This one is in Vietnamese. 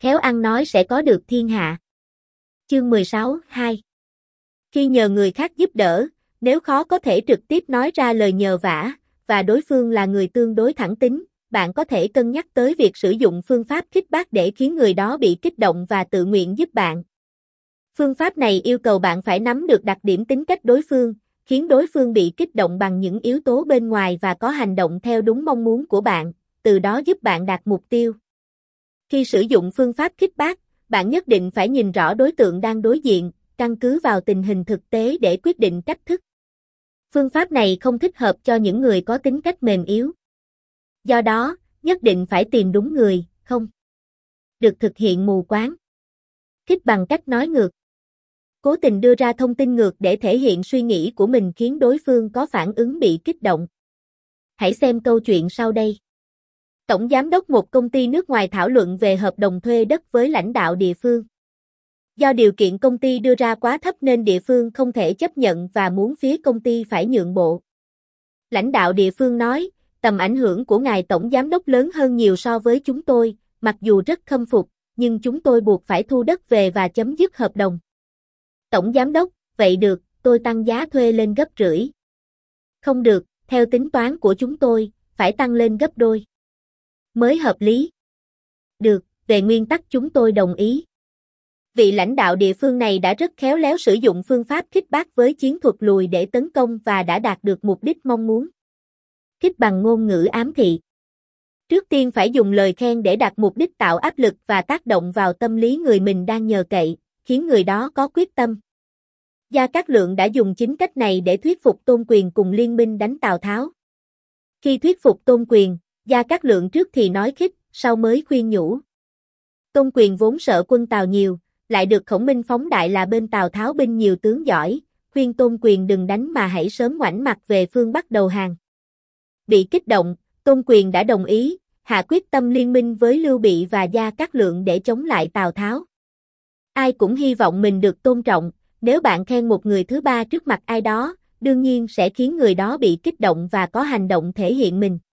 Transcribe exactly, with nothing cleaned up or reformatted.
khéo ăn nói sẽ có được thiên hạ. Chương mười sáu, hai. Khi nhờ người khác giúp đỡ, nếu khó có thể trực tiếp nói ra lời nhờ vả, và đối phương là người tương đối thẳng tính, bạn có thể cân nhắc tới việc sử dụng phương pháp khích bác để khiến người đó bị kích động và tự nguyện giúp bạn. Phương pháp này yêu cầu bạn phải nắm được đặc điểm tính cách đối phương, khiến đối phương bị kích động bằng những yếu tố bên ngoài và có hành động theo đúng mong muốn của bạn, từ đó giúp bạn đạt mục tiêu. Khi sử dụng phương pháp khích bác, bạn nhất định phải nhìn rõ đối tượng đang đối diện, căn cứ vào tình hình thực tế để quyết định cách thức. Phương pháp này không thích hợp cho những người có tính cách mềm yếu. Do đó, nhất định phải tìm đúng người, không được thực hiện mù quáng. Khích bằng cách nói ngược. Cố tình đưa ra thông tin ngược để thể hiện suy nghĩ của mình khiến đối phương có phản ứng bị kích động. Hãy xem câu chuyện sau đây. Tổng giám đốc một công ty nước ngoài thảo luận về hợp đồng thuê đất với lãnh đạo địa phương. Do điều kiện công ty đưa ra quá thấp nên địa phương không thể chấp nhận và muốn phía công ty phải nhượng bộ. Lãnh đạo địa phương nói, tầm ảnh hưởng của ngài tổng giám đốc lớn hơn nhiều so với chúng tôi, mặc dù rất khâm phục, nhưng chúng tôi buộc phải thu đất về và chấm dứt hợp đồng. Tổng giám đốc, vậy được, tôi tăng giá thuê lên gấp rưỡi. Không được, theo tính toán của chúng tôi, phải tăng lên gấp đôi. Mới hợp lý. Được, về nguyên tắc chúng tôi đồng ý. Vị lãnh đạo địa phương này đã rất khéo léo sử dụng phương pháp khích bác với chiến thuật lùi để tấn công và đã đạt được mục đích mong muốn. Khích bằng ngôn ngữ ám thị. Trước tiên phải dùng lời khen để đạt mục đích tạo áp lực và tác động vào tâm lý người mình đang nhờ cậy, khiến người đó có quyết tâm. Gia Cát Lượng đã dùng chính cách này để thuyết phục Tôn Quyền cùng liên minh đánh Tào Tháo. Khi thuyết phục Tôn Quyền, Gia Cát Lượng trước thì nói khích, sau mới khuyên nhủ. Tôn Quyền vốn sợ quân Tào nhiều, lại được Khổng Minh phóng đại là bên Tào Tháo binh nhiều tướng giỏi, khuyên Tôn Quyền đừng đánh mà hãy sớm ngoảnh mặt về phương Bắc đầu hàng. Bị kích động, Tôn Quyền đã đồng ý, hạ quyết tâm liên minh với Lưu Bị và Gia Cát Lượng để chống lại Tào Tháo. Ai cũng hy vọng mình được tôn trọng, nếu bạn khen một người thứ ba trước mặt ai đó, đương nhiên sẽ khiến người đó bị kích động và có hành động thể hiện mình.